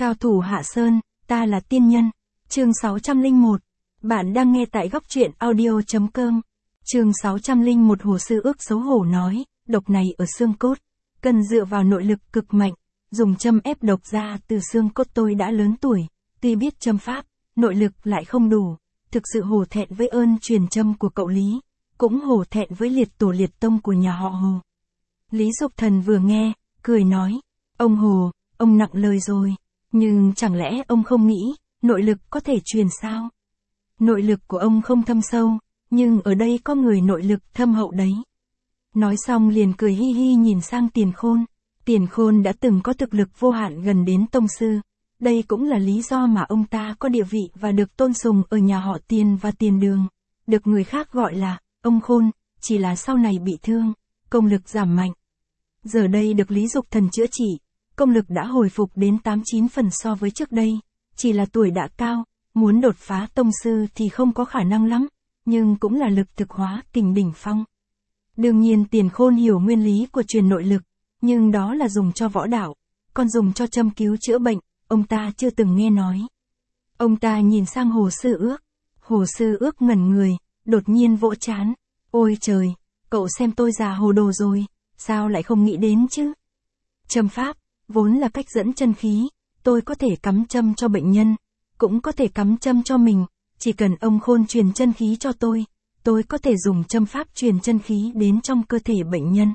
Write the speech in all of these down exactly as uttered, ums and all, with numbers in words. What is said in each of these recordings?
Cao thủ Hạ Sơn, ta là tiên nhân. Chương sáu trăm lẻ một. Bạn đang nghe tại góc truyện audio chấm com. Chương sáu trăm lẻ một. Hồ Sư Ước xấu hổ nói, độc này ở xương cốt, cần dựa vào nội lực cực mạnh, dùng châm ép độc ra từ xương cốt. Tôi đã lớn tuổi, tuy biết châm pháp, nội lực lại không đủ, thực sự hổ thẹn với ơn truyền châm của cậu Lý, cũng hổ thẹn với liệt tổ liệt tông của nhà họ Hồ. Lý Dục Thần vừa nghe, cười nói, ông Hồ, ông nặng lời rồi, nhưng chẳng lẽ ông không nghĩ, nội lực có thể truyền sao? Nội lực của ông không thâm sâu, nhưng ở đây có người nội lực thâm hậu đấy. Nói xong liền cười hi hi nhìn sang Tiền Khôn. Tiền Khôn đã từng có thực lực vô hạn gần đến tông sư. Đây cũng là lý do mà ông ta có địa vị và được tôn sùng ở nhà họ Tiền và Tiền Đường. Được người khác gọi là, ông Khôn, chỉ là sau này bị thương, công lực giảm mạnh. Giờ đây được Lý Dục Thần chữa trị, công lực đã hồi phục đến tám chín phần so với trước đây. Chỉ là tuổi đã cao, muốn đột phá tông sư thì không có khả năng lắm, nhưng cũng là lực thực hóa kình đỉnh phong. Đương nhiên Tiền Khôn hiểu nguyên lý của truyền nội lực, nhưng đó là dùng cho võ đạo, còn dùng cho châm cứu chữa bệnh, ông ta chưa từng nghe nói. Ông ta nhìn sang Hồ Sư Ước. Hồ Sư Ước ngẩn người, đột nhiên vỗ trán. Ôi trời, cậu xem tôi già hồ đồ rồi, sao lại không nghĩ đến chứ? Châm pháp, vốn là cách dẫn chân khí, tôi có thể cắm châm cho bệnh nhân, cũng có thể cắm châm cho mình, chỉ cần ông Khôn truyền chân khí cho tôi, tôi có thể dùng châm pháp truyền chân khí đến trong cơ thể bệnh nhân.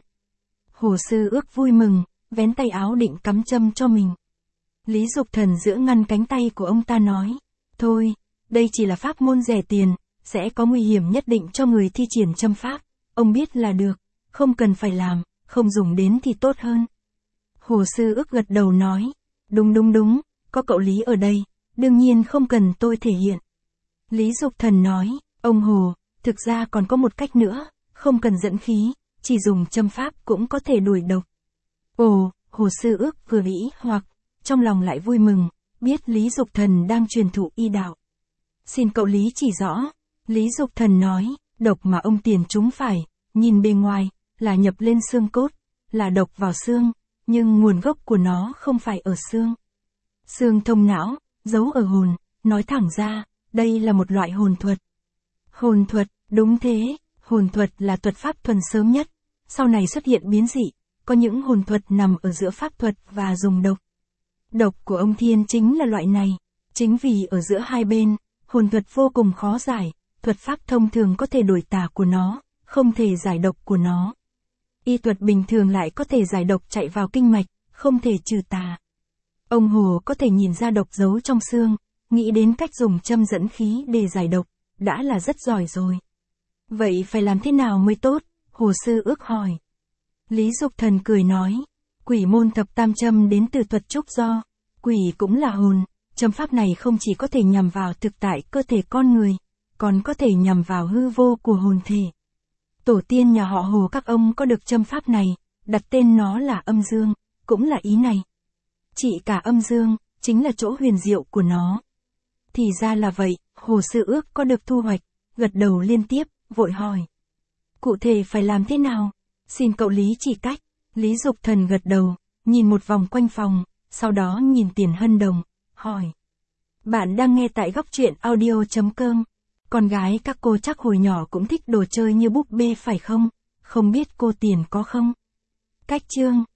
Hồ Sư Ước vui mừng, vén tay áo định cắm châm cho mình. Lý Dục Thần giữ ngăn cánh tay của ông ta nói, thôi, đây chỉ là pháp môn rẻ tiền, sẽ có nguy hiểm nhất định cho người thi triển châm pháp, ông biết là được, không cần phải làm, không dùng đến thì tốt hơn. Hồ Sư Ước gật đầu nói, đúng đúng đúng, có cậu Lý ở đây, đương nhiên không cần tôi thể hiện. Lý Dục Thần nói, ông Hồ, thực ra còn có một cách nữa, không cần dẫn khí, chỉ dùng châm pháp cũng có thể đuổi độc. Ồ, Hồ Sư Ước vừa nghĩ hoặc, trong lòng lại vui mừng, biết Lý Dục Thần đang truyền thụ y đạo. Xin cậu Lý chỉ rõ. Lý Dục Thần nói, độc mà ông Tiền trúng phải, nhìn bề ngoài, là nhập lên xương cốt, là độc vào xương, nhưng nguồn gốc của nó không phải ở xương. Xương thông não, giấu ở hồn, nói thẳng ra, đây là một loại hồn thuật. Hồn thuật, đúng thế, hồn thuật là thuật pháp thuần sớm nhất, sau này xuất hiện biến dị, có những hồn thuật nằm ở giữa pháp thuật và dùng độc. Độc của ông Thiên chính là loại này, chính vì ở giữa hai bên, hồn thuật vô cùng khó giải, thuật pháp thông thường có thể đổi tà của nó, không thể giải độc của nó. Y thuật bình thường lại có thể giải độc chạy vào kinh mạch, không thể trừ tà. Ông Hồ có thể nhìn ra độc giấu trong xương, nghĩ đến cách dùng châm dẫn khí để giải độc, đã là rất giỏi rồi. Vậy phải làm thế nào mới tốt? Hồ Sư Ước hỏi. Lý Dục Thần cười nói, quỷ môn thập tam châm đến từ thuật trúc do, quỷ cũng là hồn, châm pháp này không chỉ có thể nhằm vào thực tại cơ thể con người, còn có thể nhằm vào hư vô của hồn thể. Tổ tiên nhà họ Hồ các ông có được châm pháp này, đặt tên nó là âm dương, cũng là ý này. Chỉ cả âm dương, chính là chỗ huyền diệu của nó. Thì ra là vậy, Hồ Sư Ước có được thu hoạch, gật đầu liên tiếp, vội hỏi. Cụ thể phải làm thế nào? Xin cậu Lý chỉ cách. Lý Dục Thần gật đầu, nhìn một vòng quanh phòng, sau đó nhìn Tiền Hân Đồng, hỏi. Bạn đang nghe tại góc truyện audio chấm com. Con gái các cô chắc hồi nhỏ cũng thích đồ chơi như búp bê phải không? Không biết cô Tiền có không? Cách chương.